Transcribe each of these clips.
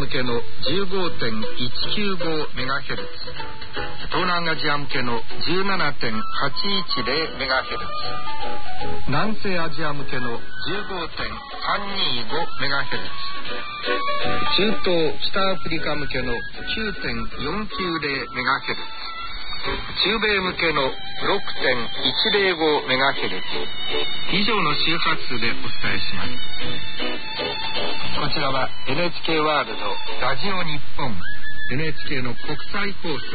向けの 15.195MHz、 東南アジア向けの 17.810MHz、 南西アジア向けの 15.325MHz、 中東北アフリカ向けの 9.490MHz、 中米向けの 6.105MHz 以上の周波数でお伝えします。こちらは NHK ワールドラジオ日本 NHK の国際放送です。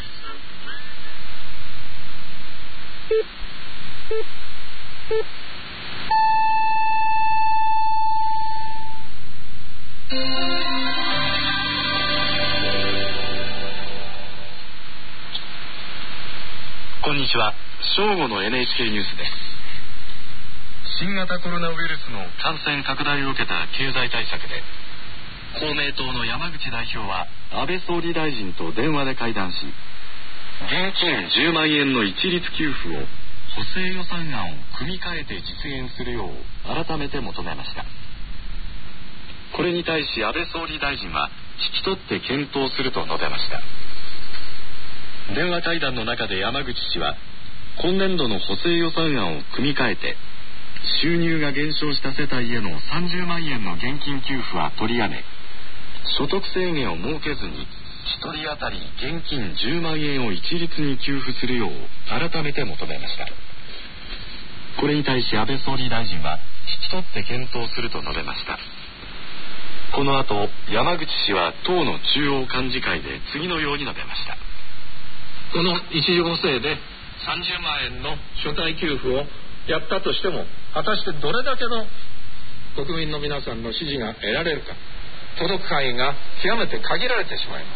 こんにちは。正午の NHK ニュースです。新型コロナウイルスの感染拡大を受けた経済対策で、公明党の山口代表は安倍総理大臣と電話で会談し、現金10万円の一律給付を補正予算案を組み替えて実現するよう改めて求めました。これに対し安倍総理大臣は引き取って検討すると述べました。電話会談の中で山口氏は、今年度の補正予算案を組み替えて、収入が減少した世帯への30万円の現金給付は取りやめ、所得制限を設けずに1人当たり現金10万円を一律に給付するよう改めて求めました。これに対し安倍総理大臣は引き取って検討すると述べました。この後、山口氏は党の中央幹事会で次のように述べました。 この一次補正で30万円の所帯給付をやったとしても、果たしてどれだけの国民の皆さんの支持が得られるか、届く範囲が極めて限られてしまいます。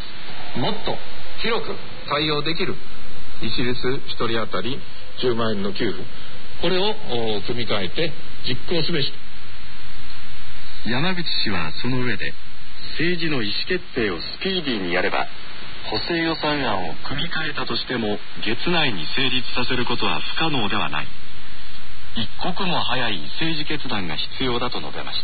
もっと広く対応できる一律1人当たり10万円の給付、これを組み替えて実行すべし。 山口氏はその上で、政治の意思決定をスピーディーにやれば、補正予算案を組み替えたとしても月内に成立させることは不可能ではない。一刻も早い政治決断が必要だと述べました。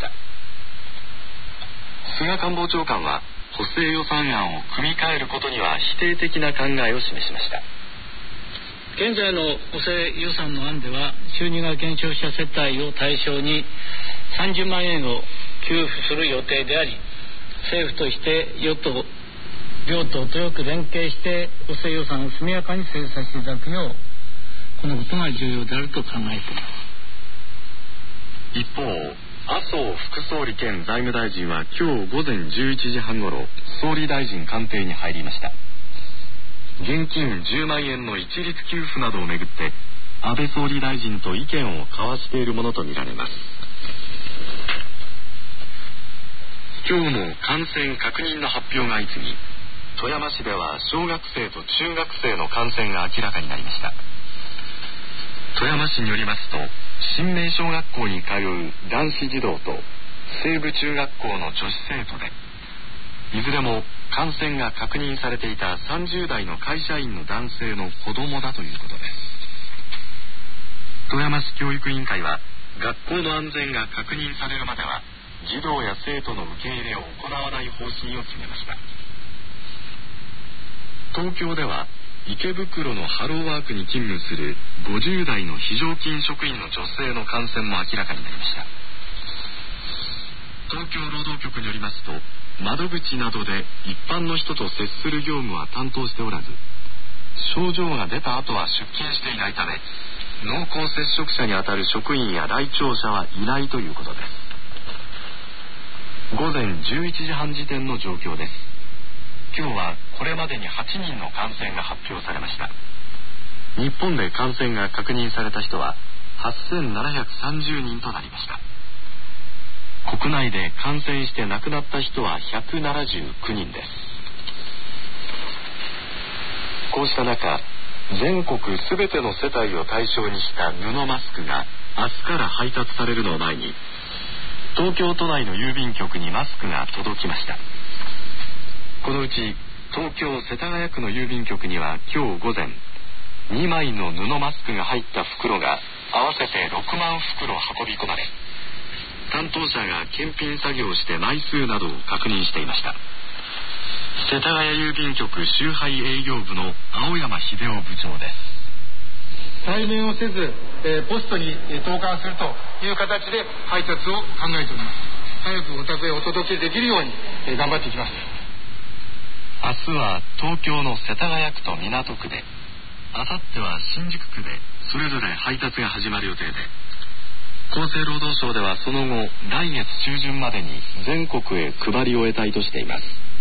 菅官房長官は補正予算案を組み替えることには否定的な考えを示しました。 現在の補正予算の案では、収入が減少した世帯を対象に30万円を給付する予定であり、政府として与党両党とよく連携して補正予算を速やかに成立させていただくよう、このことが重要であると考えています。 一方、麻生副総理兼財務大臣は今日午前11時半ごろ、総理大臣官邸に入りました。現金10万円の一律給付などをめぐって安倍総理大臣と意見を交わしているものとみられます。今日も感染確認の発表が相次ぎ、富山市では小学生と中学生の感染が明らかになりました。富山市によりますと、新明小学校に通う男子児童と西部中学校の女子生徒で、いずれも感染が確認されていた30代の会社員の男性の子供だということです。富山市教育委員会は、学校の安全が確認されるまでは児童や生徒の受け入れを行わない方針を決めました。東京では池袋のハローワークに勤務する50代の非常勤職員の女性の感染も明らかになりました。東京労働局によりますと、窓口などで一般の人と接する業務は担当しておらず、症状が出た後は出勤していないため、濃厚接触者にあたる職員や来庁者はいないということです。午前11時半時点の状況です。今日はこれまでに8人の感染が発表されました。日本で感染が確認された人は8730人となりました。国内で感染して亡くなった人は179人です。こうした中、全国すべての世帯を対象にした布マスクが明日から配達されるのを前に、東京都内の郵便局にマスクが届きました。このうち東京世田谷区の郵便局には今日午前、2枚の布マスクが入った袋が合わせて6万袋運び込まれ、担当者が検品作業をして枚数などを確認していました。 世田谷郵便局集配営業部の青山秀夫部長です。 対面をせず、ポストに投函するという形で配達を考えております。早くお宅へお届けできるように、頑張っていきます。 明日は東京の世田谷区と港区で、あさっては新宿区でそれぞれ配達が始まる予定で、厚生労働省ではその後来月中旬までに全国へ配り終えたいとしています。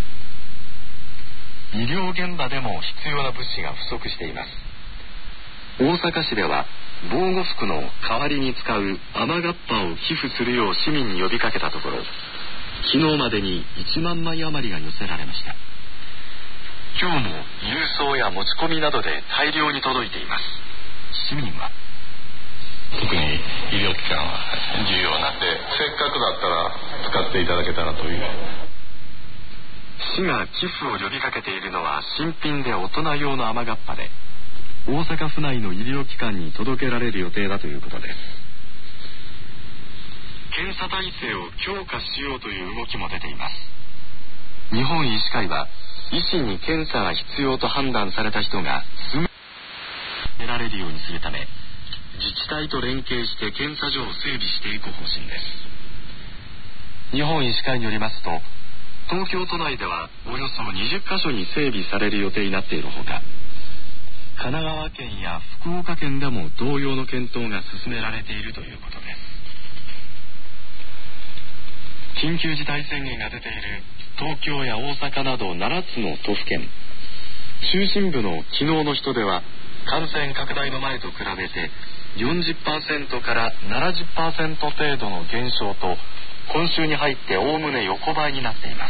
医療現場でも必要な物資が不足しています。大阪市では防護服の代わりに使う雨がっぱを寄付するよう市民に呼びかけたところ、昨日までに1万枚余りが寄せられました。今日も郵送や持ち込みなどで大量に届いています。市民は特に医療機関は重要なんで、せっかくだったら使っていただけたらという。 市が寄付を呼びかけているのは新品で大人用の雨がっぱで、大阪府内の医療機関に届けられる予定だということです。検査体制を強化しようという動きも出ています。日本医師会は医師に検査が必要と判断された人がすぐに得られるようにするため、自治体と連携して検査所を整備していく方針です。日本医師会によりますと、東京都内ではおよそ20カ所に整備される予定になっているほか、神奈川県や福岡県でも同様の検討が進められているということです。緊急事態宣言が出ている東京や大阪など7つの都府県、中心部の昨日の人出は感染拡大の前と比べて 40% から 70% 程度の減少と、今週に入っておおむね横ばいになっています。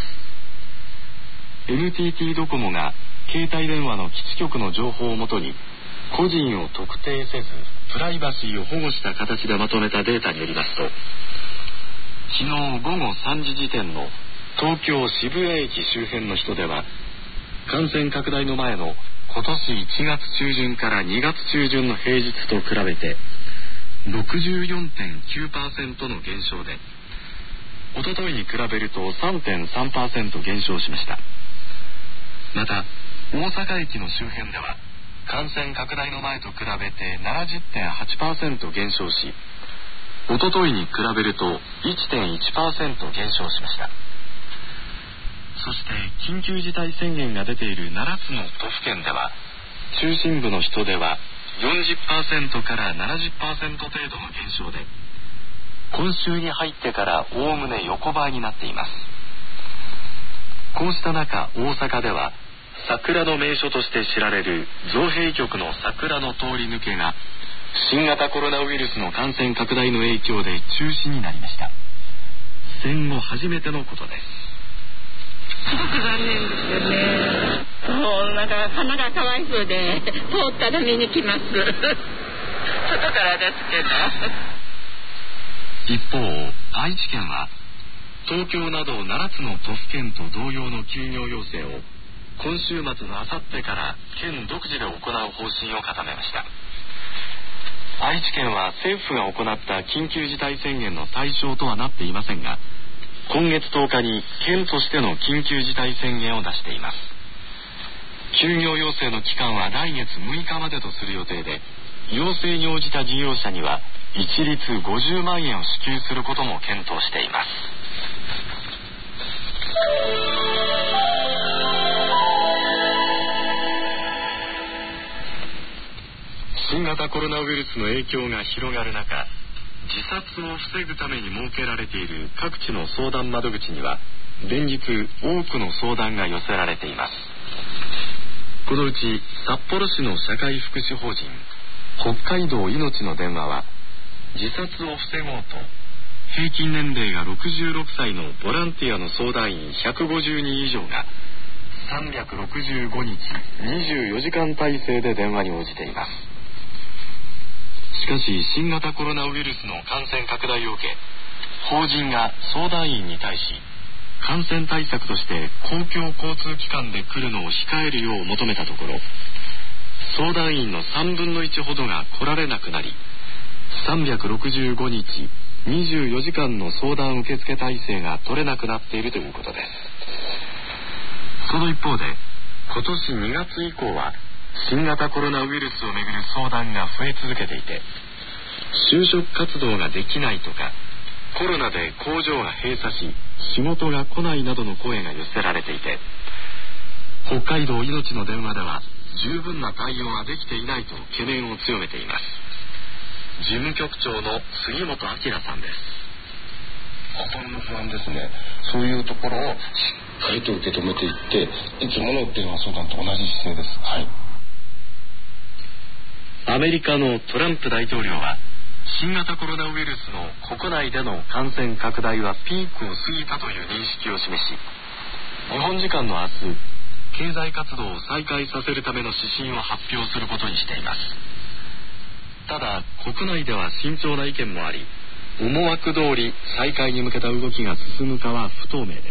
NTT ドコモが携帯電話の基地局の情報をもとに個人を特定せずプライバシーを保護した形でまとめたデータによりますと、昨日午後3時時点の東京渋谷駅周辺の人出は、感染拡大の前の今年1月中旬から2月中旬の平日と比べて 64.9% の減少で、おとといに比べると 3.3% 減少しました。また大阪駅の周辺では感染拡大の前と比べて 70.8% 減少し、おとといに比べると 1.1% 減少しました。そして緊急事態宣言が出ている7つの都府県では、中心部の人出は 40% から 70% 程度の減少で、今週に入ってからおおむね横ばいになっています。こうした中、大阪では桜の名所として知られる造幣局の桜の通り抜けが新型コロナウイルスの感染拡大の影響で中止になりました。戦後初めてのことです。 すごく残念ですよね。そう、なんか花がかわいそうで通ったら見に来ます外からですけど。 一方、愛知県は東京など7つの都府県と同様の休業要請を今週末のあさってから県独自で行う方針を固めました。愛知県は政府が行った緊急事態宣言の対象とはなっていませんが、今月10日に県としての緊急事態宣言を出しています。休業要請の期間は来月6日までとする予定で、要請に応じた事業者には一律50万円を支給することも検討しています。新型コロナウイルスの影響が広がる中、自殺を防ぐために設けられている各地の相談窓口には連日多くの相談が寄せられています。このうち札幌市の社会福祉法人北海道いのちの電話は、自殺を防ごうと平均年齢が66歳のボランティアの相談員150人以上が365日24時間体制で電話に応じています。しかし新型コロナウイルスの感染拡大を受け、法人が相談員に対し感染対策として公共交通機関で来るのを控えるよう求めたところ、相談員の3分の1ほどが来られなくなり、365日24時間の相談受付体制が取れなくなっているということです。 その一方で今年2月以降は新型コロナウイルスをめぐる相談が増え続けていて、就職活動ができないとか、コロナで工場が閉鎖し仕事が来ないなどの声が寄せられていて、北海道いのちの電話では十分な対応ができていないと懸念を強めています。事務局長の杉本明さんです。 心の不安ですね。そういうところをしっかりと受け止めていって、いつもの電話相談と同じ姿勢です。はい。 アメリカのトランプ大統領は新型コロナウイルスの国内での感染拡大はピークを過ぎたという認識を示し、日本時間の明日、経済活動を再開させるための指針を発表することにしています。ただ国内では慎重な意見もあり、思惑通り再開に向けた動きが進むかは不透明です。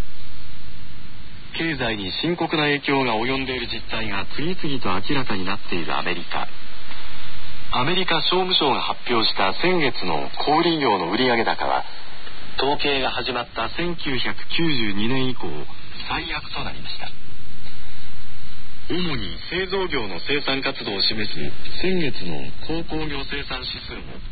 経済に深刻な影響が及んでいる実態が次々と明らかになっているアメリカ。アメリカ商務省が発表した先月の小売業の売上高は、統計が始まった1992年以降最悪となりました。主に製造業の生産活動を示す先月の鉱工業生産指数も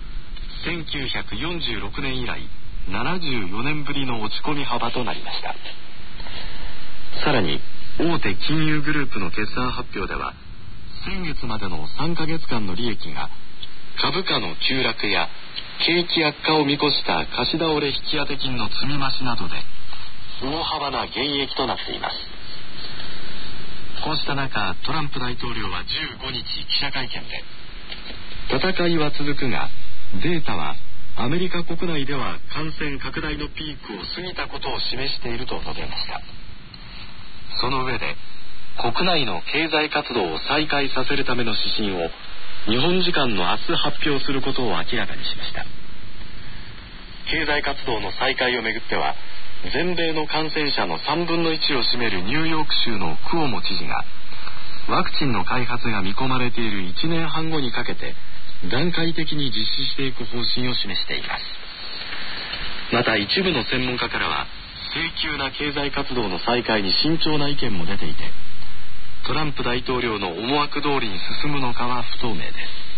1946年以来74年ぶりの落ち込み幅となりました。さらに大手金融グループの決算発表では、先月までの3ヶ月間の利益が株価の急落や景気悪化を見越した貸し倒れ引き当て金の積み増しなどで大幅な減益となっています。こうした中、トランプ大統領は15日記者会見で、戦いは続くがデータはアメリカ国内では感染拡大のピークを過ぎたことを示していると述べました。その上で、国内の経済活動を再開させるための指針を日本時間の明日発表することを明らかにしました。経済活動の再開をめぐっては、全米の感染者の3分の1を占めるニューヨーク州のクオモ知事が、ワクチンの開発が見込まれている1年半後にかけて段階的に実施していく方針を示しています。また一部の専門家からは、性急な経済活動の再開に慎重な意見も出ていて、トランプ大統領の思惑通りに進むのかは不透明です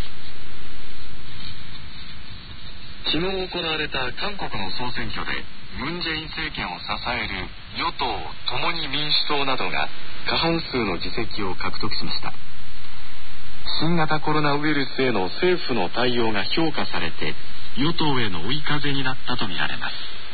。昨日行われた韓国の総選挙で、ムン・ジェイン政権を支える与党共に民主党などが過半数の議席を獲得しました。新型コロナウイルスへの政府の対応が評価されて、与党への追い風になったとみられます。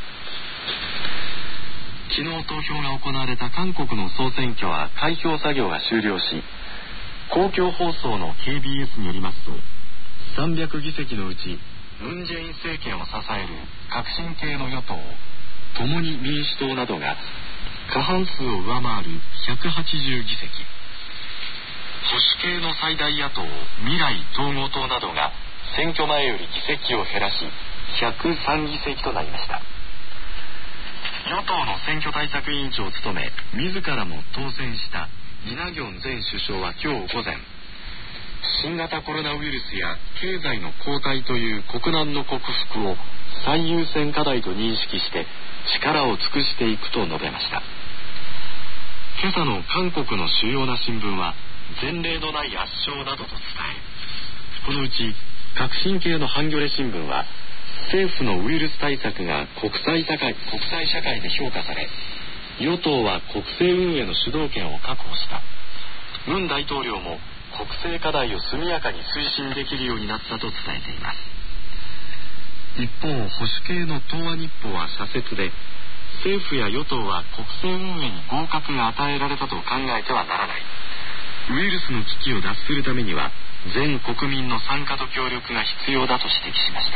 昨日投票が行われた韓国の総選挙は開票作業が終了し、公共放送の KBS によりますと、300議席のうちムン・ジェイン政権を支える革新系の与党共に民主党などが過半数を上回る180議席、保守系の最大野党未来統合党などが選挙前より議席を減らし103議席となりました。与党の選挙対策委員長を務め、自らも当選したイ・ナギョン前首相は今日午前、新型コロナウイルスや経済の後退という国難の克服を最優先課題と認識して力を尽くしていくと述べました。今朝の韓国の主要な新聞は前例のない圧勝などと伝え、このうち革新系のハンギョレ新聞は、政府のウイルス対策が国際社会で評価され、与党は国政運営の主導権を確保した。ムン大統領も国政課題を速やかに推進できるようになったと伝えています。一方、保守系の東亜日報は社説で、政府や与党は国政運営に合格が与えられたと考えてはならない。ウイルスの危機を脱するためには全国民の参加と協力が必要だと指摘しました。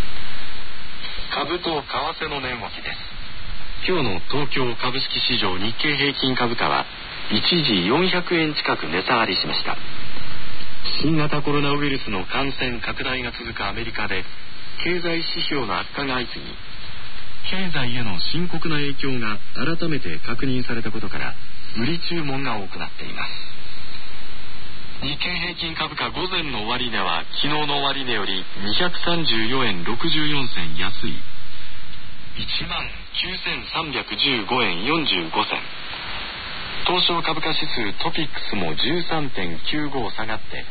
株と為替の値動きです。今日の東京株式市場日経平均株価は一時400円近く値下がりしました。新型コロナウイルスの感染拡大が続くアメリカで経済指標の悪化が相次ぎ、経済への深刻な影響が改めて確認されたことから売り注文が多くなっています。日経平均株価午前の終値は昨日の終値より234円64銭安い 19,315 円45銭、 東証株価指数トピックスも 13.95 下がって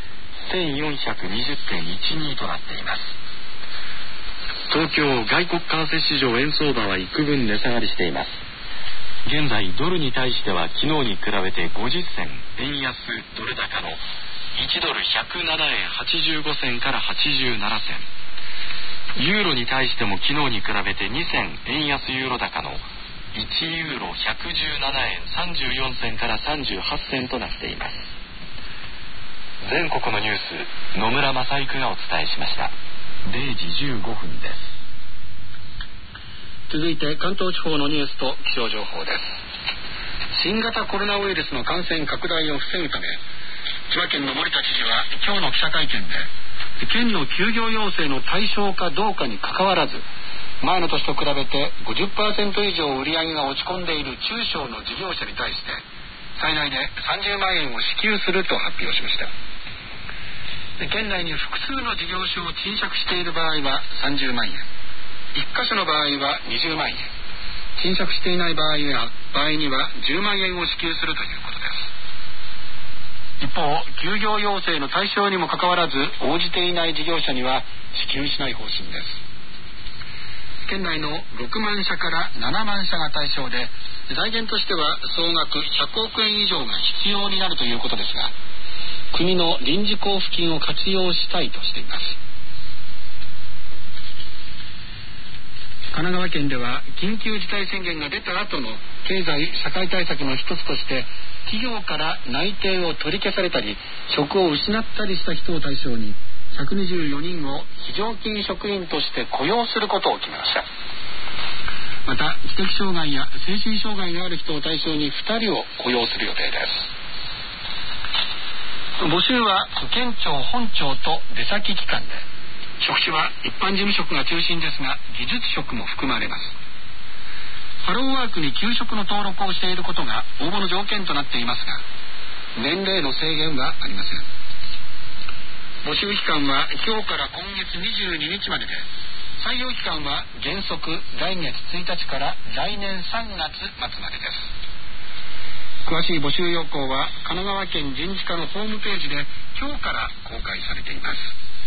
1420.12 となっています。東京外国為替市場円相場は幾分値下がりしています。現在ドルに対しては昨日に比べて50銭円安ドル高の1ドル107円85銭から87銭、ユーロに対しても昨日に比べて2銭円安ユーロ高の1ユーロ117円34銭から38銭となっています。全国のニュース、野村正育がお伝えしました。0時15分です。 続いて関東地方のニュースと気象情報です。新型コロナウイルスの感染拡大を防ぐため、千葉県の森田知事は今日の記者会見で、県の休業要請の対象かどうかにかかわらず、前の年と比べて 50% 以上売り上げが落ち込んでいる中小の事業者に対して最大で30万円を支給すると発表しました。県内に複数の事業所を賃借している場合は30万円、1箇所の場合は20万円、賃借していない場合には10万円を支給するということです。一方、休業要請の対象にもかかわらず応じていない事業者には支給しない方針です。県内の6万社から7万社が対象で、財源としては総額100億円以上が必要になるということですが、国の臨時交付金を活用したいとしています。神奈川県では緊急事態宣言が出た後の経済社会対策の一つとして、企業から内定を取り消されたり職を失ったりした人を対象に124人を非常勤職員として雇用することを決めました。また知的障害や精神障害がある人を対象に2人を雇用する予定です。募集は県庁本庁と出先機関で、職種は一般事務職が中心ですが技術職も含まれます。ハローワークに給食の登録をしていることが応募の条件となっていますが、年齢の制限はありません。募集期間は今日から今月22日までで、採用期間は原則来月1日から来年3月末までです。詳しい募集要項は神奈川県人事課のホームページで今日から公開されています。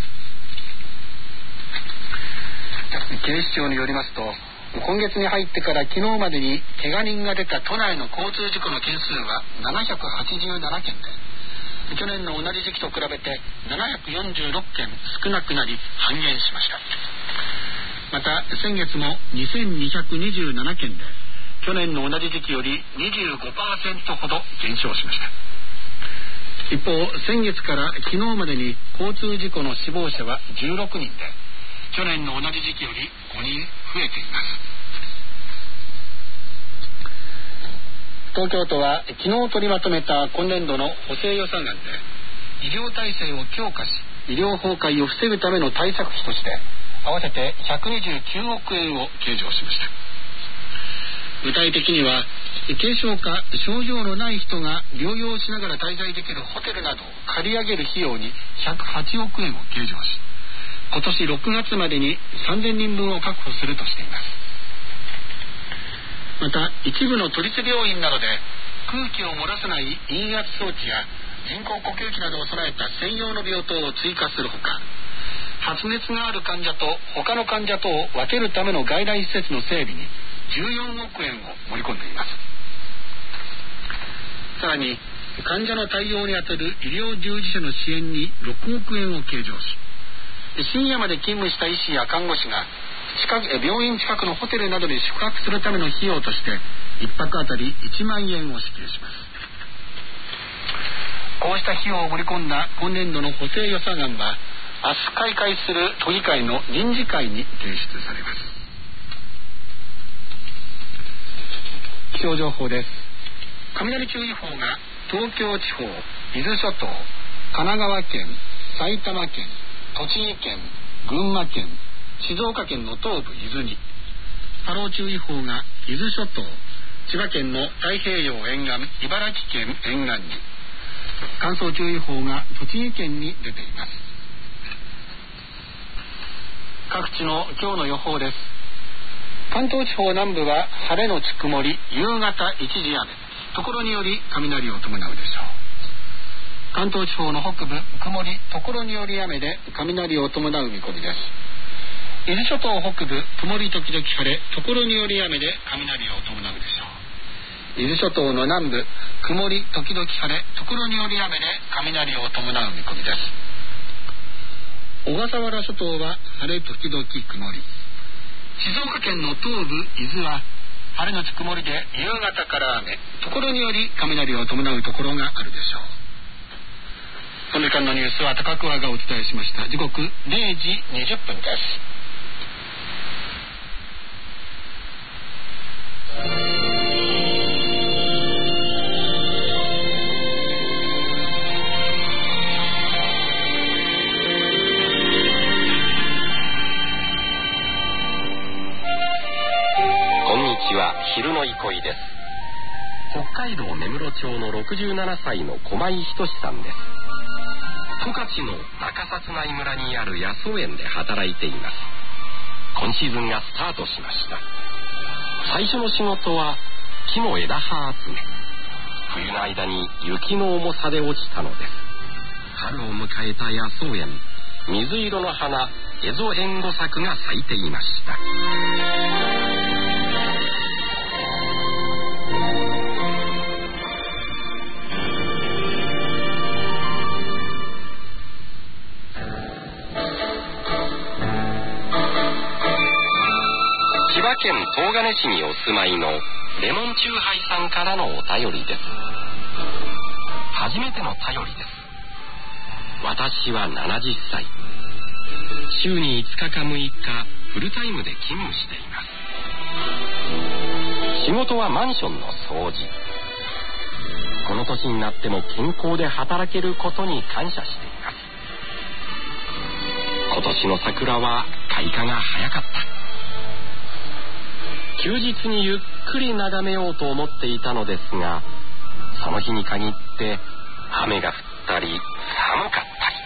警視庁によりますと、今月に入ってから昨日までに怪我人が出た都内の交通事故の件数は787件で、去年の同じ時期と比べて746件少なくなり半減しました。また先月も2227件で、去年の同じ時期より 25% ほど減少しました。一方、先月から昨日までに交通事故の死亡者は16人で、去年の同じ時期より5人増えています。東京都は昨日取りまとめた今年度の補正予算案で、医療体制を強化し医療崩壊を防ぐための対策費として合わせて129億円を計上しました。具体的には軽症か症状のない人が療養しながら滞在できるホテルなどを借り上げる費用に108億円を計上し、今年6月までに3000人分を確保するとしています。また一部の都立病院などで空気を漏らさない陰圧装置や人工呼吸器などを備えた専用の病棟を追加するほか、発熱がある患者と他の患者とを分けるための外来施設の整備に14億円を盛り込んでいます。さらに患者の対応にあたる医療従事者の支援に6億円を計上し、深夜まで勤務した医師や看護師が病院近くのホテルなどに宿泊するための費用として1泊あたり1万円を支給します。こうした費用を盛り込んだ今年度の補正予算案は明日開会する都議会の臨時会に提出されます。気象情報です。雷注意報が東京地方、伊豆諸島、神奈川県、埼玉県、栃木県、群馬県、静岡県の東部伊豆に、波浪注意報が伊豆諸島、千葉県の太平洋沿岸、茨城県沿岸に、乾燥注意報が栃木県に出ています。各地の今日の予報です。関東地方南部は晴れのち曇り、夕方一時雨。 ところにより雷を伴うでしょう。関東地方の北部曇り、ところにより雨で雷を伴う見込みです。伊豆諸島北部曇り時々晴れ、ところにより雨で雷を伴うでしょう。伊豆諸島の南部曇り時々晴れ、ところにより雨で雷を伴う見込みです。小笠原諸島は晴れ時々曇り、静岡県の東部伊豆は晴れのち曇りで夕方から雨、ところにより雷を伴うところがあるでしょう。この時間のニュースは高桑がお伝えしました。時刻0時20分です。 こんにちは、昼の憩いです。北海道根室町の67歳の駒井仁さんです。十勝の中札内村にある野草園で働いています。今シーズンがスタートしました。最初の仕事は木の枝葉集め。冬の間に雪の重さで落ちたのです。春を迎えた野草園、水色の花エゾエンゴサクが咲いていました。千葉県東金市にお住まいのレモンチューハイさんからのお便りです。初めての便りです。私は70歳。週に5日か6日フルタイムで勤務しています。仕事はマンションの掃除。この年になっても健康で働けることに感謝しています。今年の桜は開花が早かった。休日にゆっくり眺めようと思っていたのですが、その日に限って雨が降ったり寒かった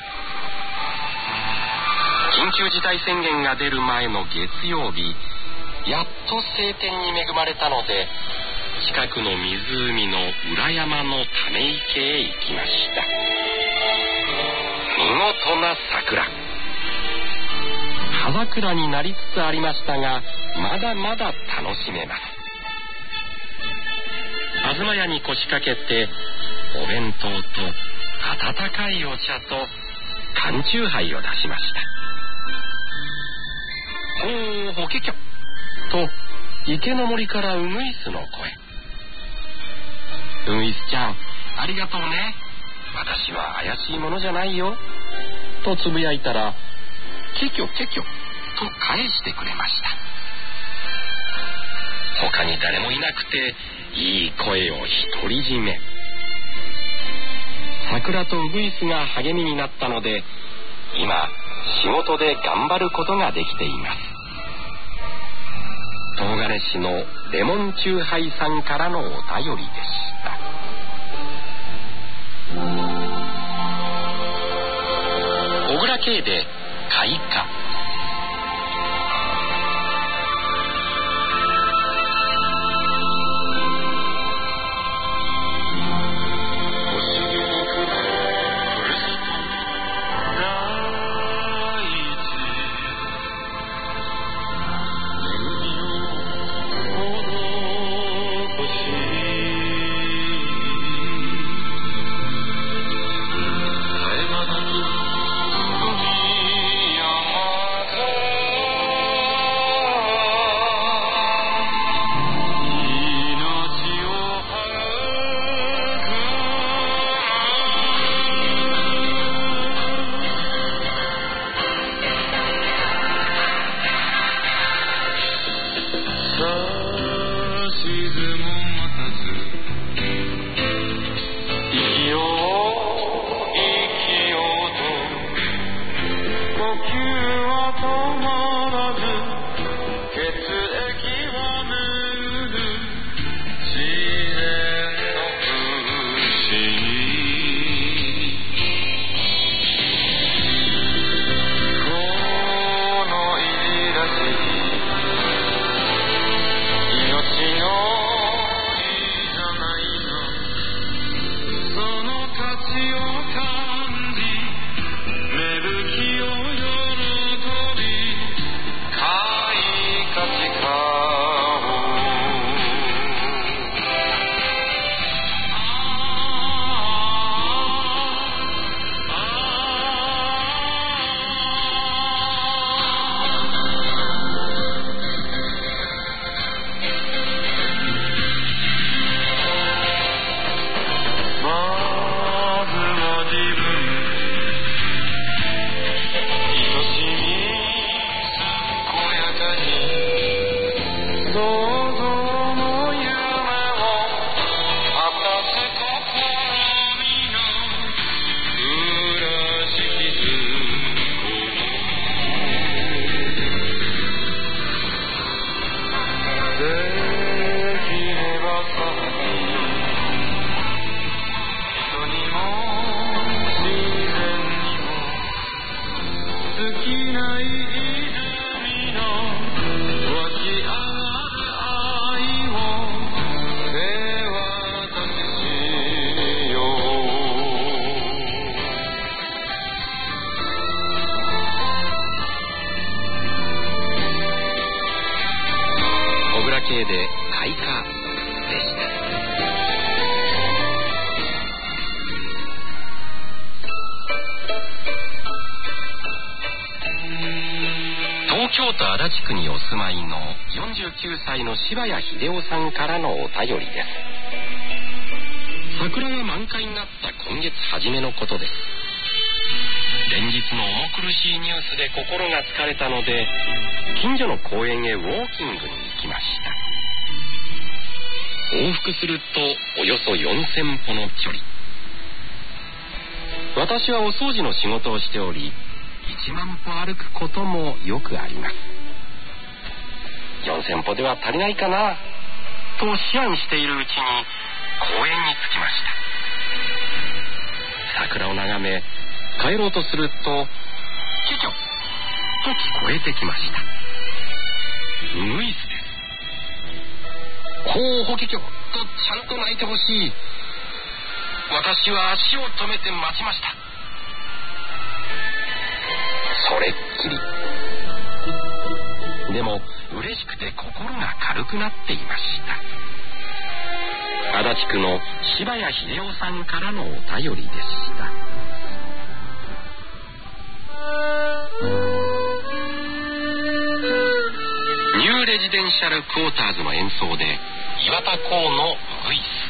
り。緊急事態宣言が出る前の月曜日、やっと晴天に恵まれたので、近くの湖の裏山のため池へ行きました。見事な桜。葉桜になりつつありましたが、まだまだ楽しめます。東屋に腰掛けて、お弁当と温かいお茶と缶チューハイを出しました。ほーほけきょと池の森からウグイスの声。ウグイスちゃん、ありがとうね。私は怪しいものじゃないよとつぶやいたら、ケキョケキョと返してくれました。他に誰もいなくて、いい声を独り占め。桜とウグイスが励みになったので、今仕事で頑張ることができています。東金市のレモンチューハイさんからのお便りでした。小倉系で開花。 足立区にお住まいの49歳の柴谷秀夫さんからのお便りです。桜が満開になった今月初めのことです。連日の重苦しいニュースで心が疲れたので、近所の公園へウォーキングに行きました。往復するとおよそ4000歩の距離。私はお掃除の仕事をしており、1万歩歩くこともよくあります。4000歩では足りないかなと思案しているうちに公園に着きました。桜を眺め帰ろうとすると、キュキョと聞こえてきました。ウグイスです。ほうほキュキョとちゃんと鳴いてほしい。私は足を止めて待ちました。それっきり。でも嬉しくて心が軽くなっていました。足立区の柴谷秀夫さんからのお便りでした。ニューレジデンシャルクォーターズの演奏で岩田光のウグイス。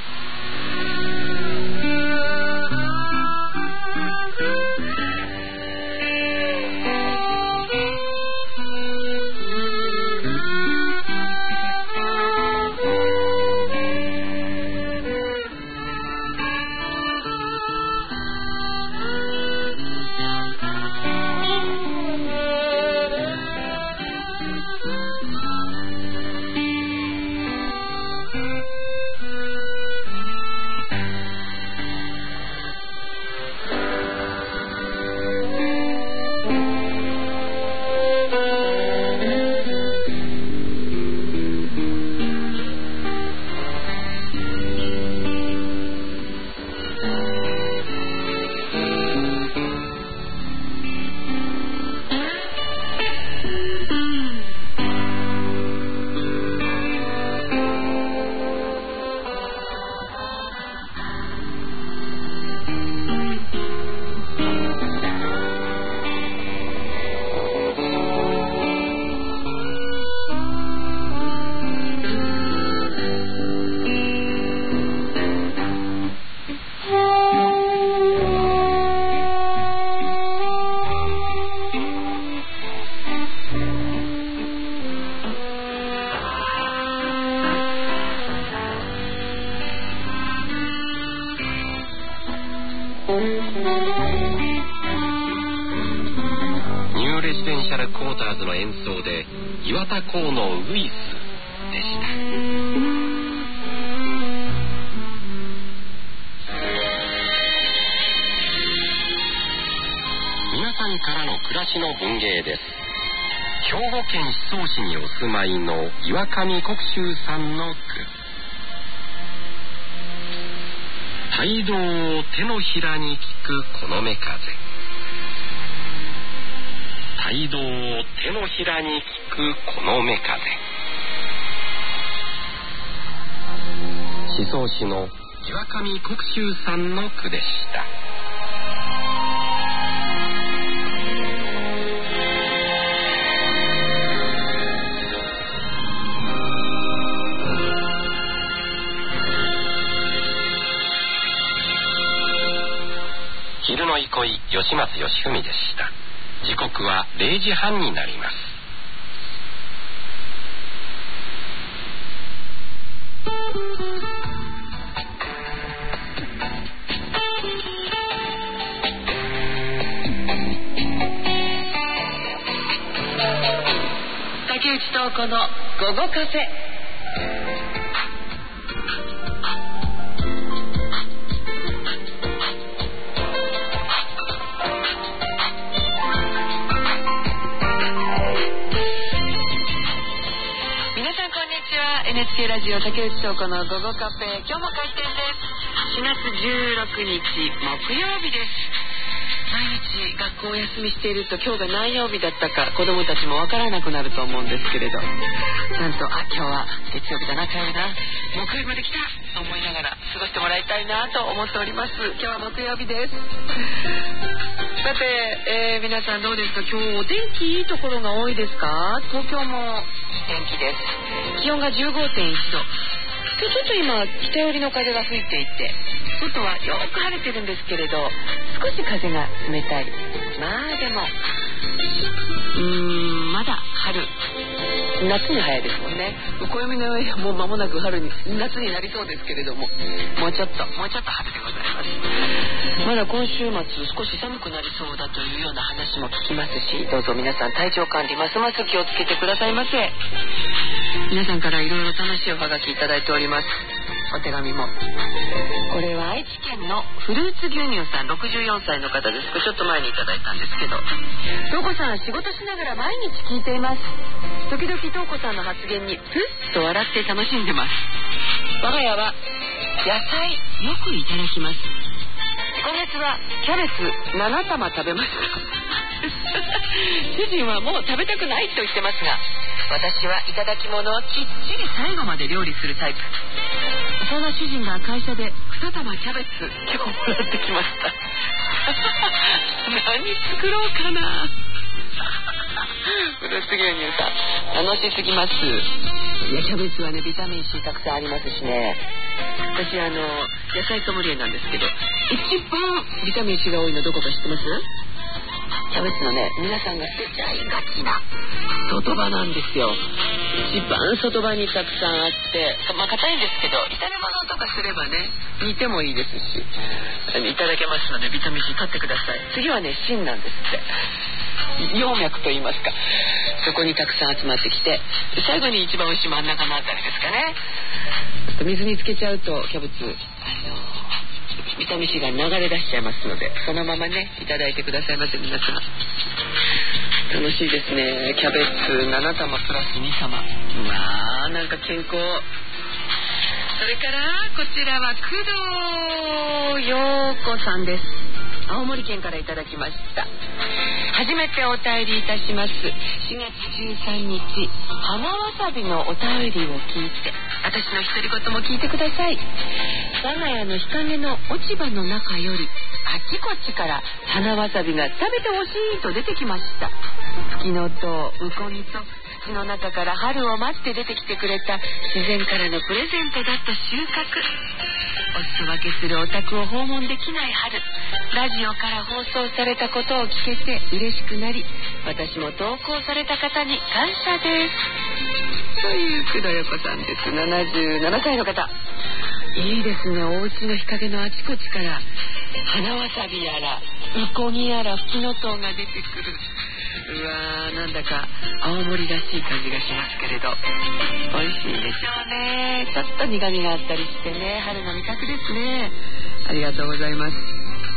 岩田光のウグイスでした。皆さんからの暮らしの文芸です。兵庫県宍粟市にお住まいの岩上国秀さんの句。街道を手のひらに聞くこの目風。街道を手のひらに聞くこの目風。宍粟市の岩上国秀さんの句でした。昼の憩い、吉松義文でした。時刻は0時半になります。 竹内東子の午後カフェ。NHK ラジオ竹内翔子の午後カフェ、今日も開店です。4月16日木曜日です。毎日学校をお休みしていると今日が何曜日だったか子どもたちもわからなくなると思うんですけれど、ちゃんと今日は月曜日だな、火曜日だ、木曜日まで来たと思いながら過ごしてもらいたいなと思っております。今日は木曜日です。 さて、皆さんどうですか？今日お天気いいところが多いですか？東京も天気です。気温が 15.1 度。ちょっと今北寄りの風が吹いていて、外はよく晴れてるんですけれど、少し風が冷たい。まあでもまだ春、夏に早いですもんね。暦の上はもう間もなく夏になりそうですけれども、もうちょっと春でございます。まだ今週末少し寒くなりそうだというような話も聞きますし、どうぞ皆さん体調管理ますます気をつけてくださいませ。皆さんからいろいろ楽しいおはがきいただいております。お手紙も。これは愛知県のフルーツ牛乳さん、64歳の方です。ちょっと前にいただいたんですけど、トウコさん仕事しながら毎日聞いています。時々トウコさんの発言にプッと笑って楽しんでます。我が家は野菜よくいただきます。今月はキャベツ7玉食べました主人はもう食べたくないと言ってますが、私はいただき物をきっちり最後まで料理するタイプ。そんな主人が会社で2玉キャベツ今日もらってきました何作ろうかなフルーツ牛乳さん楽しすぎます。いやキャベツはねビタミン C たくさんありますしね。私野菜ソムリエなんですけど、一番ビタミン C が多いのどこか知ってます？キャベツのね、皆さんが捨てちゃいがちな外葉なんですよ。一番外葉にたくさんあって、まあ硬いんですけど炒め物とかすればね煮てもいいですし、いただけますのでビタミン C 買ってください。次はね芯なんですって、葉脈と言いますか、そこにたくさん集まってきて、最後に一番美味しい真ん中のあたりですかね。水につけちゃうとキャベツビタミン C が流れ出しちゃいますので、そのままねいただいてくださいませ。皆さん楽しいですね。キャベツ7玉プラス2玉、うわーなんか健康。それからこちらは工藤陽子さんです。青森県からいただきました。初めてお便りいたします。4月13日花わさびのお便りを聞いて、私の独り言も聞いてください。我が家の日陰の落ち葉の中よりあちこちから花わさびが食べてほしいと出てきました。フキノトウ、ウコギと土の中から春を待って出てきてくれた自然からのプレゼントだった収穫。お裾分けするお宅を訪問できない春、ラジオから放送されたことを聞けて嬉しくなり、私も投稿された方に感謝ですという工藤陽子さんです。77歳の方。いいですね。お家の日陰のあちこちから花わさびやらウコギやらフキノトウが出てくる。うわーなんだか青森らしい感じがしますけれど、美味しいでしょうね。ちょっと苦味があったりしてね、春の味覚ですね。ありがとうございます。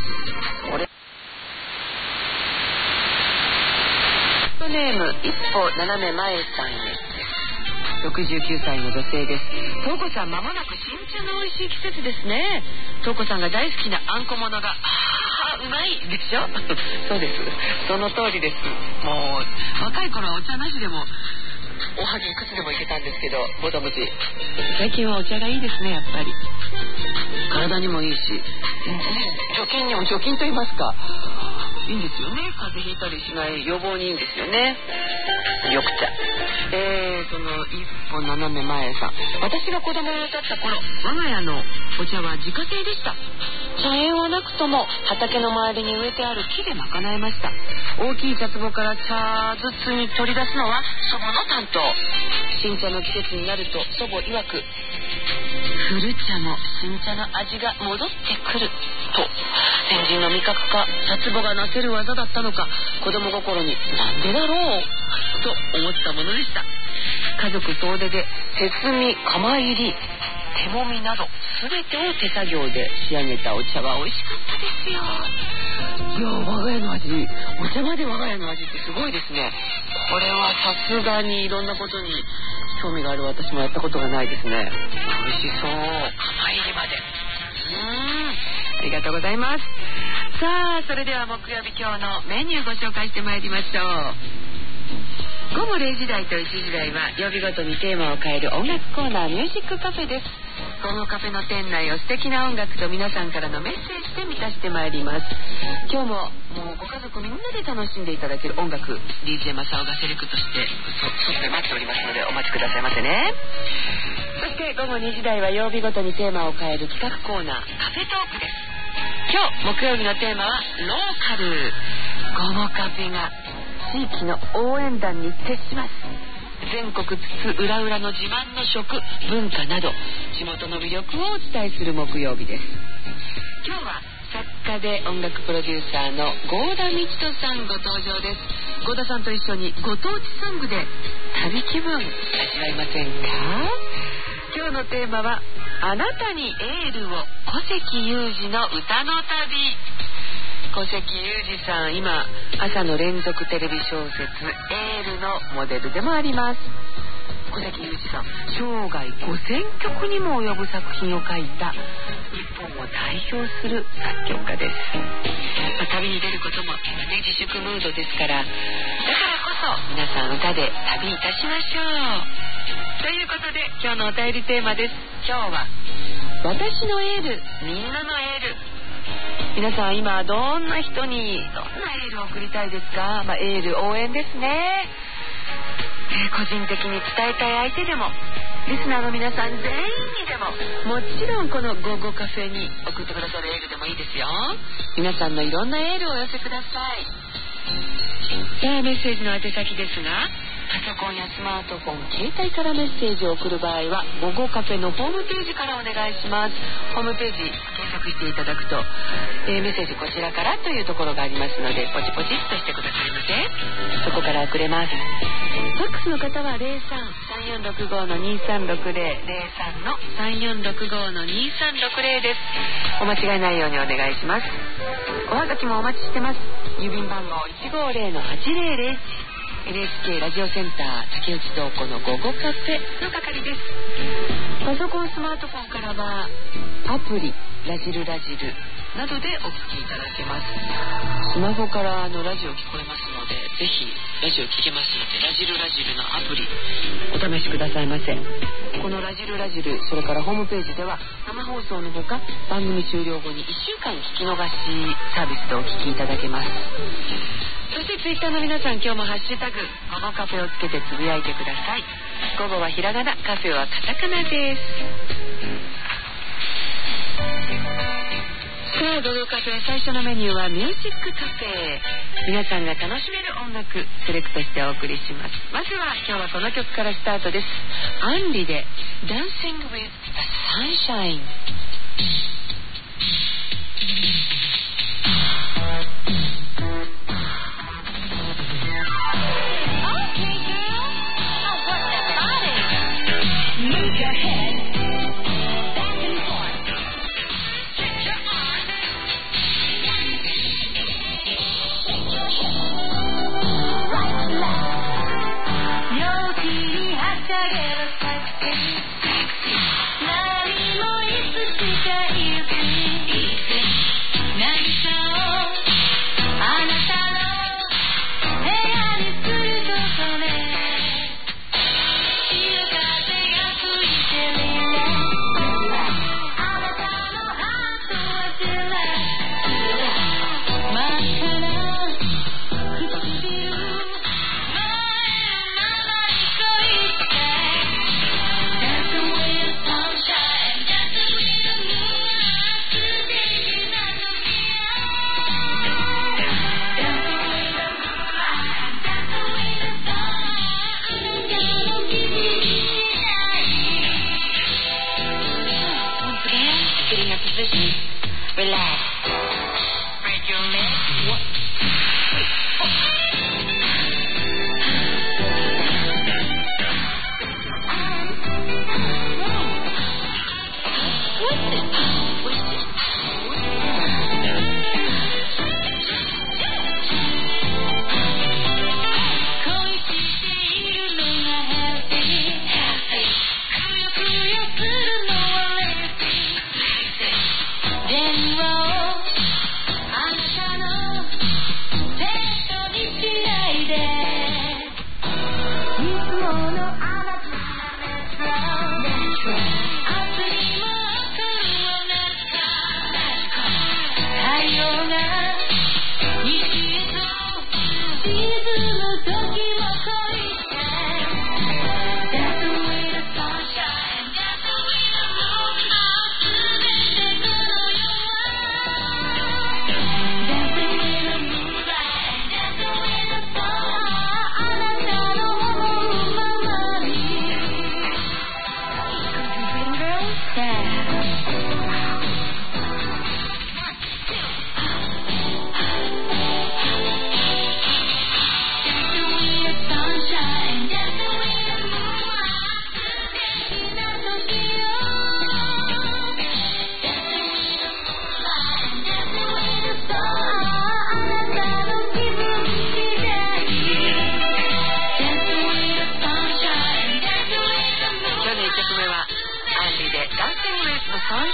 ネーム一歩斜め前さんです。69歳の女性です。トウコさん、間もなく新茶の美味しい季節ですね。トウコさんが大好きなあんこものがうまいでしょそうです、その通りです。もう若い頃はお茶なしでもおはぎいくつでもいけたんですけど、ぼたもち最近はお茶がいいですね。やっぱり体にもいいし、除菌にも除菌と言いますか、いいんですよね。風邪ひいたりしない予防にいいんですよね。緑茶。その一歩斜め前さん、私が子供を歌った頃、我が家のお茶は自家製でした。茶園はなくとも畑の周りに植えてある木で賄えました。大きい茶壺から茶筒に取り出すのは祖母の担当。新茶の季節になると祖母曰く、古茶も新茶の味が戻ってくると。先人の味覚か茶壺がなせる技だったのか、子供心になんでだろうと思ったものでした。家族総出で手摘み、釜入り、手もみなど全てを手作業で仕上げたお茶は美味しかったですよ。いや、我が家の味、お茶まで我が家の味ってすごいですね。これはさすがにいろんなことに興味がある私もやったことがないですね。美味しそう。釜入りまで。ありがとうございます。さあ、それでは木曜日今日のメニューご紹介してまいりましょう。午後0時台と1時台は曜日ごとにテーマを変える音楽コーナー、ミュージックカフェです。 このカフェの店内を素敵な音楽と皆さんからのメッセージで満たしてまいります。今日ももうご家族みんなで楽しんでいただける音楽 DJ マサオがセレクトして外で待っておりますのでお待ちくださいませね。そして午後2時台は曜日ごとにテーマを変える企画コーナーカフェトークです。今日木曜日のテーマはローカル。午後カフェが地域の応援団に徹します。全国津々浦々の自慢の食文化など地元の魅力をお伝えする木曜日です。今日は作家で音楽プロデューサーの郷田道人さんご登場です。郷田さんと一緒にご当地ソングで旅気分味わいませんか？今日のテーマはあなたにエールを小関裕二の歌の旅。小関裕二さん、今朝の連続テレビ小説エールのモデルでもあります。小関裕二さん、生涯5000曲にも及ぶ作品を書いた日本を代表する作曲家です。旅に出ることも今ね自粛ムードですから、だからこそ皆さん歌で旅いたしましょうということで、今日のお便りテーマです。今日は私のエール、みんなのエール。皆さん今どんな人にどんなエールを送りたいですか？エール応援ですね。個人的に伝えたい相手でもリスナーの皆さん全員にでも、もちろんこの午後カフェに送ってくださるエールでもいいですよ。皆さんのいろんなエールをお寄せください。さあメッセージの宛先ですが、パソコンやスマートフォン、携帯からメッセージを送る場合は午後カフェのホームページからお願いします。ホームページ検索していただくと、メッセージこちらからというところがありますので、ポチポチっとしてくださいませ。そこから送れます。ファックスの方は 03-3465-2360 03-3465-2360 です。お間違いないようにお願いします。おはがきもお待ちしてます。郵便番号 150-8001 NHK ラジオセンター竹内東子の午後カフェの係です。パソコンスマートフォンからはアプリラジルラジルなどでお聞きいただけます。スマホからラジオ聞こえますので、ぜひラジオ聞けますので、ラジルラジルのアプリお試しくださいませ。このラジルラジル、それからホームページでは生放送のほか番組終了後に1週間聞き逃しサービスでお聞きいただけます。そしてツイッターの皆さん、今日もハッシュタグ午後カフェをつけてつぶやいてください。午後はひらがな、カフェはカタカナです。さあ午後カフェ最初のメニューはミュージックカフェ。皆さんが楽しめる音楽セレクトしてお送りします。まずは今日はこの曲からスタートです。アンリで Dancing with the Sunshine。Then roll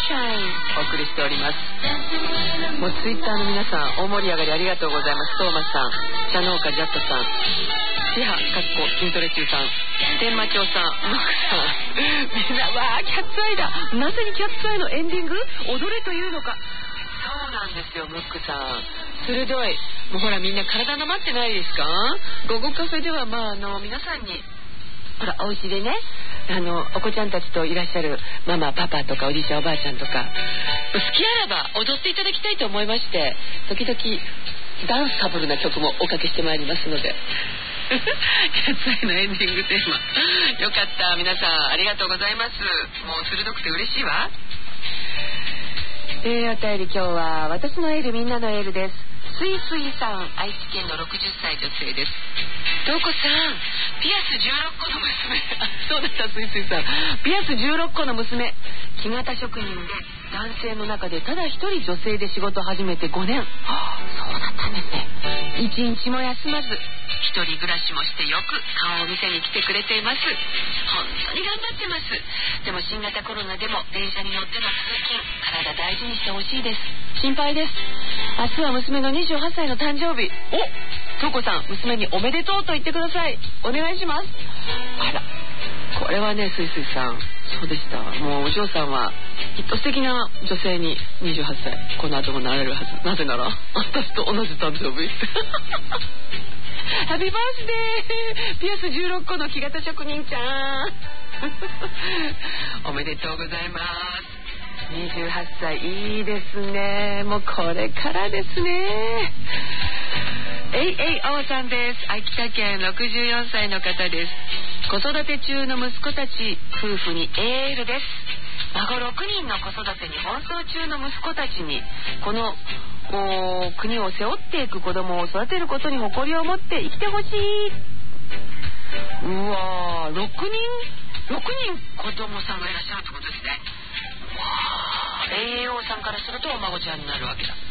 シャインお送りしております。もうツイッターの皆さん大盛り上がりありがとうございます。トーマスさん、茶農家ジャットさん、シハかっこ筋トレ中さん、天魔町さん、ノクさん、みんなわーキャッツアイだ。なぜにキャッツアイのエンディング踊れというのか。そうなんですよムックさん、鋭い。もうほらみんな体なまってないですか。午後カフェでは皆さんにほらお家でねお子ちゃんたちといらっしゃるママパパとかおじいちゃんおばあちゃんとか好きあらば踊っていただきたいと思いまして、時々ダンスカブルな曲もおかけしてまいりますのでキャッツアイのエンディングテーマよかった。皆さんありがとうございます。もう鋭くて嬉しいわ。お便り今日は私のエールみんなのエールです。スイスイさん、愛知県の60歳女性です。トウコさん、ピアス16個の娘そうだったスイスイさん、ピアス16個の娘、木型職人で男性の中でただ一人女性で仕事を始めて5年、そうだったんですね。一日も休まず一人暮らしもしてよく顔を見せに来てくれています。本当に頑張ってます。でも新型コロナでも電車に乗っての通勤、体大事にしてほしいです。心配です。明日は娘の28歳の誕生日。トウコさん、娘におめでとうと言ってください。お願いします。あら、これはねスイスイさん、そうでした。もうお嬢さんはきっと素敵な女性に28歳この後もなれるはず。なぜなら私と同じ誕生日ハッピーバースデーピアス16個の木型職人ちゃんおめでとうございます。28歳いいですね。もうこれからですね。おさんです。秋田県64歳の方です。子育て中の息子たち夫婦にエールです。孫6人の子育てに奔走中の息子たちにこの国を背負っていく子供を育てることに誇りを持って生きてほしい。うわー、6人子供さんがいらっしゃるってことですね。AAO さんからするとお孫ちゃんになるわけだ。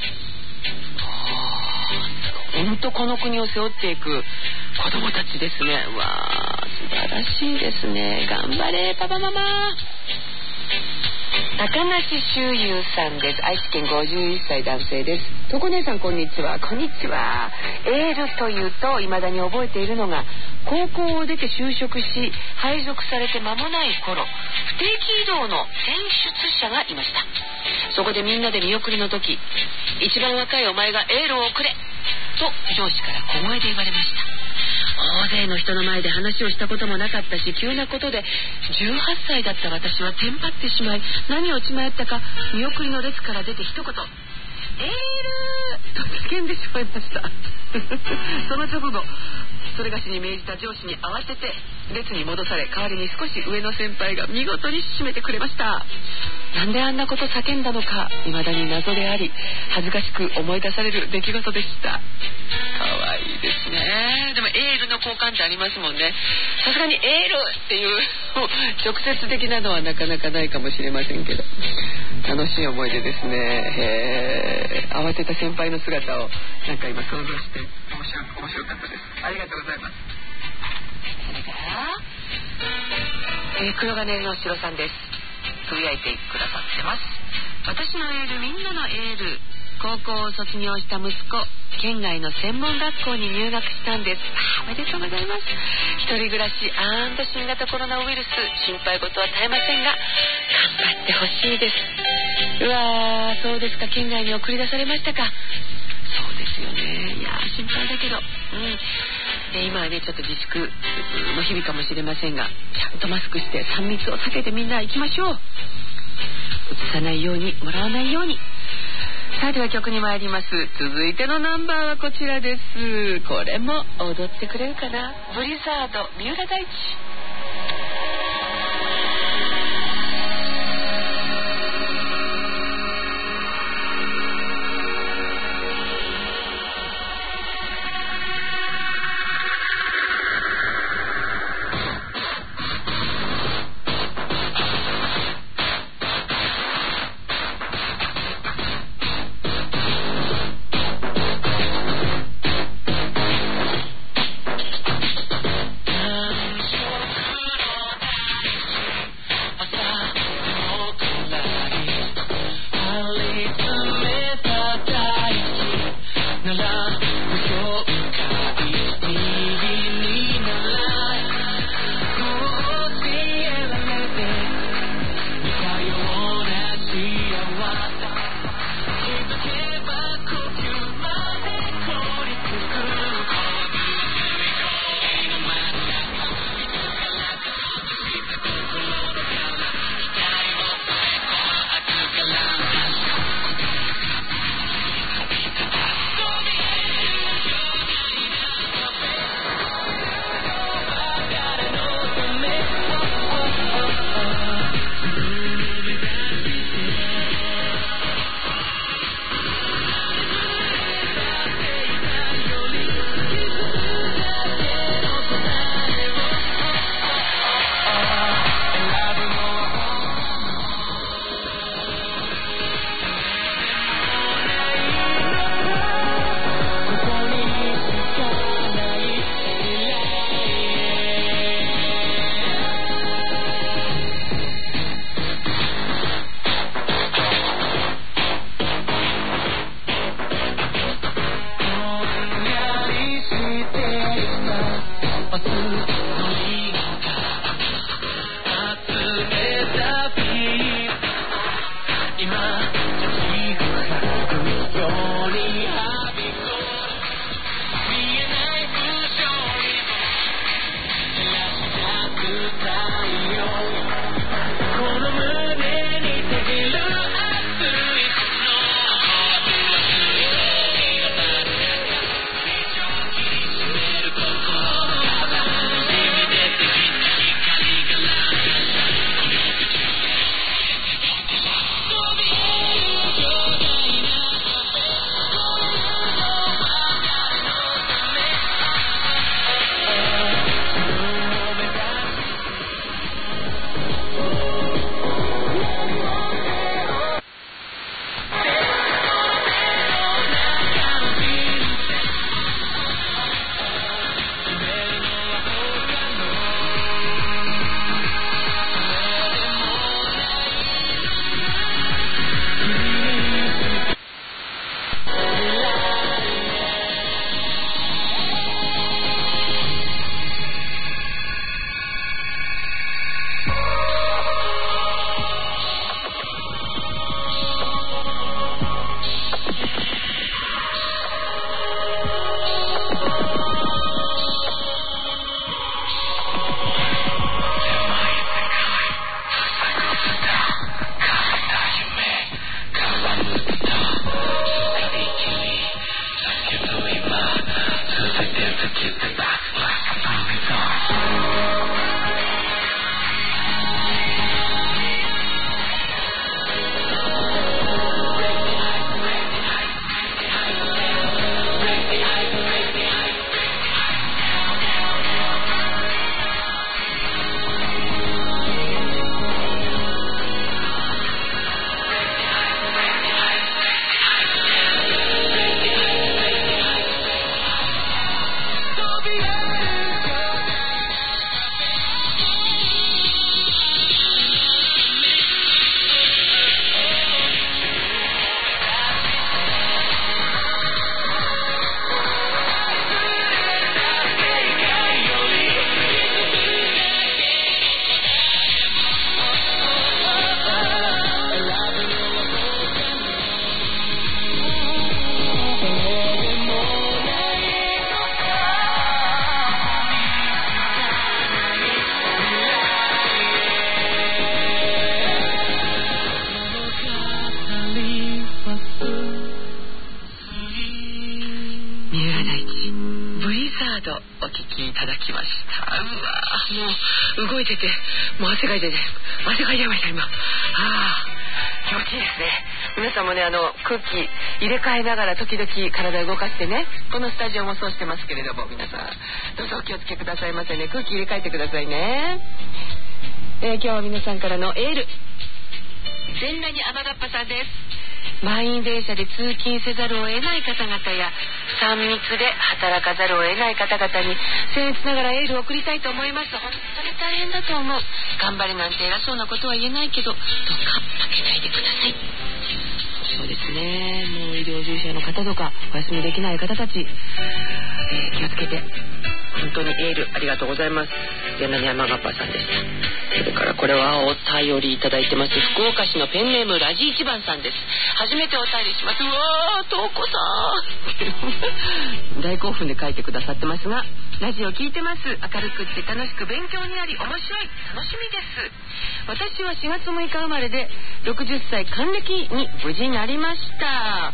本当この国を背負っていく子供たちですね。わー、素晴らしいですね。頑張れパパママ。高梨修友さんです。愛知県51歳男性です。とこ姉さんこんにちは。こんにちは。エールというと未だに覚えているのが、高校を出て就職し配属されて間もない頃、不定期移動の選出者がいました。そこでみんなで見送りの時、一番若いお前がエールをくれと上司から小声で言われました。大勢の人の前で話をしたこともなかったし、急なことで18歳だった私はテンパってしまい、何を血迷ったか見送りの列から出て一言、エールと叫んでしまいましたその直後、それがしに命じた上司に慌てて列に戻され、代わりに少し上の先輩が見事に締めてくれました。なんであんなこと叫んだのか未だに謎であり、恥ずかしく思い出される出来事でした。かわいいですね。でもエールの交換ってありますもんね。さすがにエールっていう直接的なのはなかなかないかもしれませんけど、楽しい思い出ですね。慌てた先輩の姿をなんか今想像して面白かったです。ありがとうございます。それから黒金の城さんです。つぶやいてくださってます。私のエールみんなのエール。高校を卒業した息子、県外の専門学校に入学したんです。おめでとうございます。一人暮らし&新型コロナウイルス、心配事は絶えませんが頑張ってほしいです。うわー、そうですか。県外に送り出されましたか。そうですよね。いやー心配だけど、今はねちょっと自粛の日々かもしれませんが、ちゃんとマスクして3密を避けてみんな行きましょう。うつさないように、もらわないように。さあでは曲に参ります。続いてのナンバーはこちらです。これも踊ってくれるかな。ブリザード、三浦大知。 三浦大知ブリザードお聴きいただきました。うわもう動いててもう汗かいちゃいました今。気持ちいいですね。皆さんもね空気入れ替えながら時々体を動かしてね、このスタジオもそうしてますけれども、皆さんどうぞお気をつけくださいませね。空気入れ替えてくださいね。今日は皆さんからのエール、全裸に雨がっぱさんです。満員電車で通勤せざるを得ない方々や3密で働かざるを得ない方々に僭越ながらエールを送りたいと思います。本当に大変だと思う。頑張れなんて偉そうなことは言えないけど、どうか負けないでください。そうですね、もう医療従事者の方とかお休みできない方たち、気をつけて本当にエールありがとうございます。柳山がっぱさんでした。それからこれはお便りいただいてます。福岡市のペンネームラジ一番さんです。初めてお便りします。うわートウコさん大興奮で書いてくださってますが、ラジオ聞いてます。明るくって楽しく勉強になり面白い、楽しみです。私は4月6日生まれで60歳還暦に無事になりました。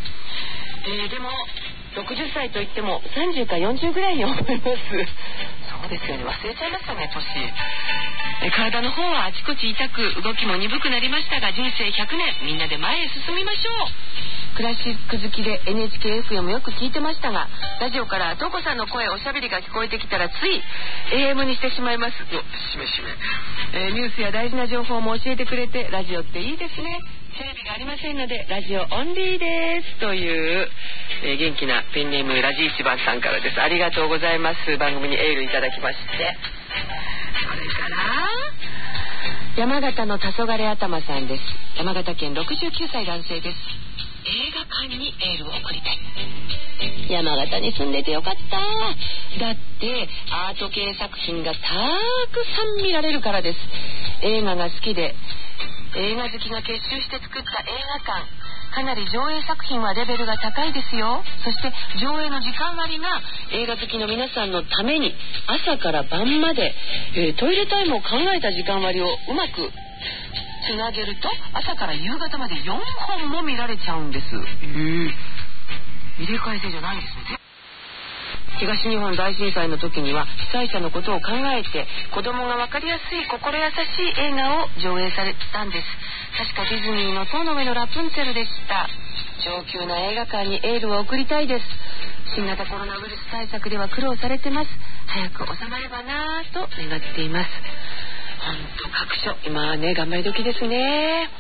でも60歳といっても30か40ぐらいに思います。そうですよね、忘れちゃいましたね、年。体の方はあちこち痛く動きも鈍くなりましたが、人生100年みんなで前へ進みましょう。クラシック好きで NHK-FM もよく聞いてましたが、ラジオからトウコさんの声、おしゃべりが聞こえてきたらつい AM にしてしまいます。しめしめ、ニュースや大事な情報も教えてくれて、ラジオっていいですね。テレビがありませんのでラジオオンリーですという、元気なペンネームラジ一番さんからです。ありがとうございます。番組にエールいただきまして、それから山形の黄昏頭さんです。山形県69歳男性です。映画館にエールを送りたい。山形に住んでてよかった。だってアート系作品がたくさん見られるからです。映画が好きで映画好きが結集して作った映画館、かなり上映作品はレベルが高いですよ。そして上映の時間割が映画好きの皆さんのために朝から晩まで、トイレタイムを考えた時間割をうまくつなげると朝から夕方まで4本も見られちゃうんです。入れ替え制じゃないんですね。東日本大震災の時には被災者のことを考えて子供が分かりやすい心優しい映画を上映されたんです。確かディズニーの塔の上のラプンツェルでした。上級な映画館にエールを送りたいです。新型コロナウイルス対策では苦労されてます。早く収まればなぁと願っています。本当各所今はね頑張り時ですね。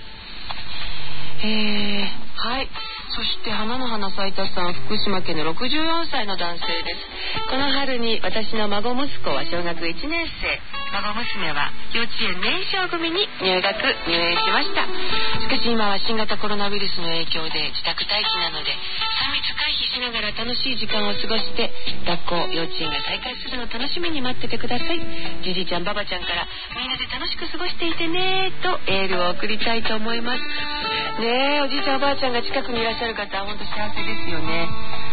はい、そして花の花咲いたさん、福島県の64歳の男性です。この春に私の孫息子は小学1年生、孫娘は幼稚園年少組に入園しました。しかし今は新型コロナウイルスの影響で自宅待機なので3密回避しながら楽しい時間を過ごして、学校幼稚園が再開するのを楽しみに待っててください。じじちゃんばばちゃんからみんなで楽しく過ごしていてねとエールを送りたいと思いますね。おじいちゃんおばあちゃんが近くにいらっしゃる方は本当幸せですよね。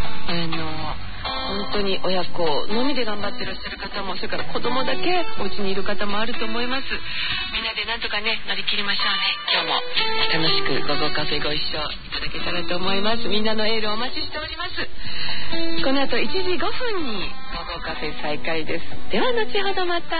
本当に親子のみで頑張ってらっしゃる方も、それから子供だけお家にいる方もあると思います。みんなでなんとかね乗り切りましょうね。今日も楽しく午後カフェご一緒いただけたらと思います。みんなのエールをお待ちしております。この後1時5分に午後カフェ再開です。では後ほどまた。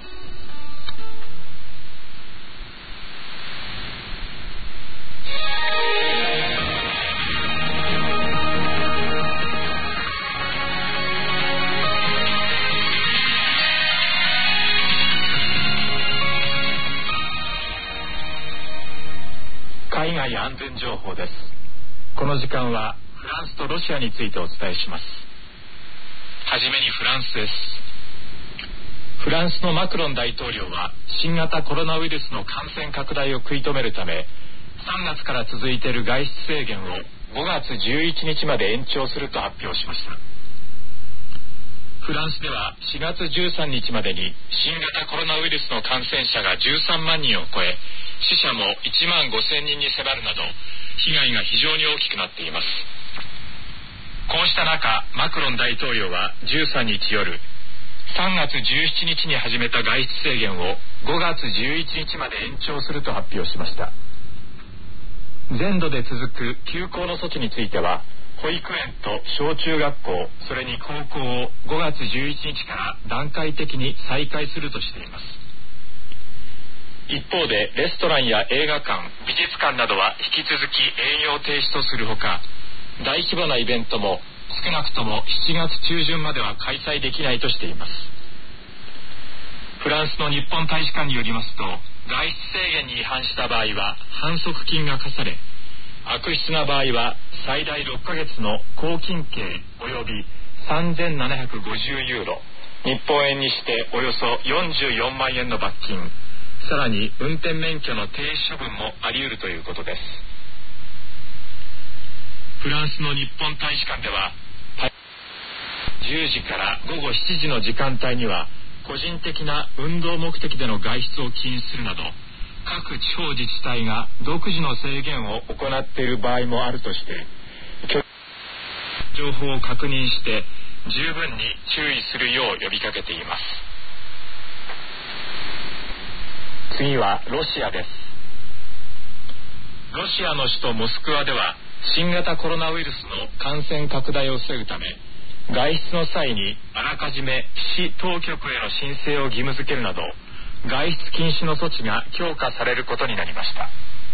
海外安全情報です。この時間はフランスとロシアについてお伝えします。はじめにフランスです。フランスのマクロン大統領は新型コロナウイルスの感染拡大を食い止めるため、3月から続いている外出制限を5月11日まで延長すると発表しました。フランスでは4月13日までに新型コロナウイルスの感染者が13万人を超え、死者も1万5,000人に迫るなど被害が非常に大きくなっています。こうした中、マクロン大統領は13日夜、3月17日に始めた外出制限を5月11日まで延長すると発表しました。 全土で続く休校の措置については、保育園と小中学校、それに高校を5月11日から段階的に再開するとしています。一方でレストランや映画館、美術館などは引き続き営業停止とするほか、大規模なイベントも少なくとも7月中旬までは開催できないとしています。フランスの日本大使館によりますと、外出制限に違反した場合は反則金が課され、悪質な場合は最大6ヶ月の拘禁刑及び3750ユーロ、日本円にしておよそ44万円の罰金、さらに運転免許の停止処分もあり得るということです。フランスの日本大使館では、10時から午後7時の時間帯には個人的な運動目的での外出を禁止するなど、各地方自治体が独自の制限を行っている場合もあるとして、情報を確認して十分に注意するよう呼びかけています。次はロシアです。ロシアの首都モスクワでは新型コロナウイルスの感染拡大を防ぐため、外出の際にあらかじめ市当局への申請を義務付けるなど、外出禁止の措置が強化されることになりました。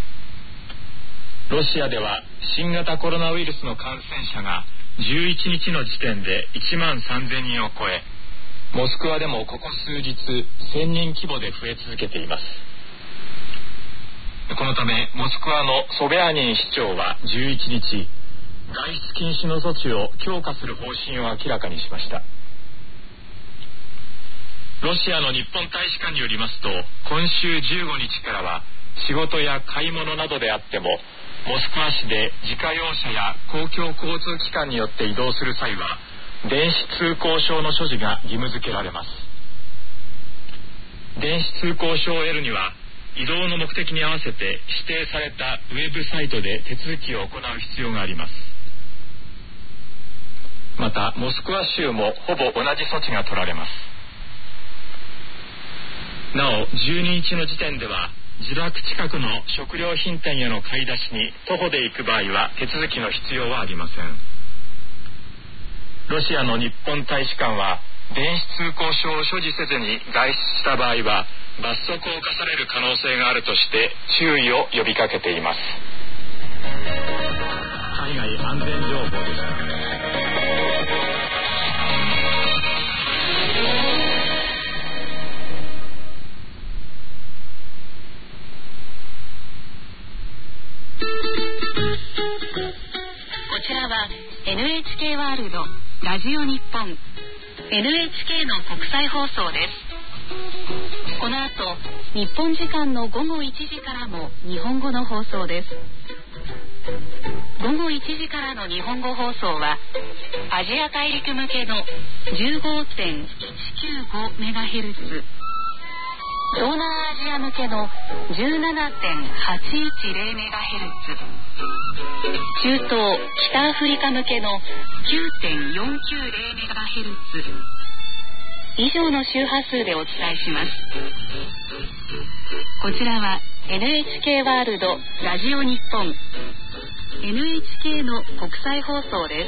ロシアでは新型コロナウイルスの感染者が11日の時点で1万3000人を超え、モスクワでもここ数日1000人規模で増え続けています。このためモスクワのソビャーニン市長は11日、外出禁止の措置を強化する方針を明らかにしました。ロシアの日本大使館によりますと、今週15日からは仕事や買い物などであっても、モスクワ市で自家用車や公共交通機関によって移動する際は電子通行証の所持が義務付けられます。電子通行証を得るには、移動の目的に合わせて指定されたウェブサイトで手続きを行う必要があります。またモスクワ州もほぼ同じ措置が取られます。なお12日の時点では、自宅近くの食料品店への買い出しに徒歩で行く場合は手続きの必要はありません。ロシアの日本大使館は、電子通行証を所持せずに外出した場合は罰則を課される可能性があるとして注意を呼びかけています。海外安全情報でした。 こちらは NHK ワールドラジオ日本 NHK の国際放送です。この後日本時間の午後1時からも日本語の放送です。午後1時からの日本語放送はアジア大陸向けの 15.195MHz、 東南アジア向けの 17.810MHz、 中東北アフリカ向けの 9.490MHz 以上の周波数でお伝えします。こちらは NHK ワールドラジオ日本 NHK の国際放送です。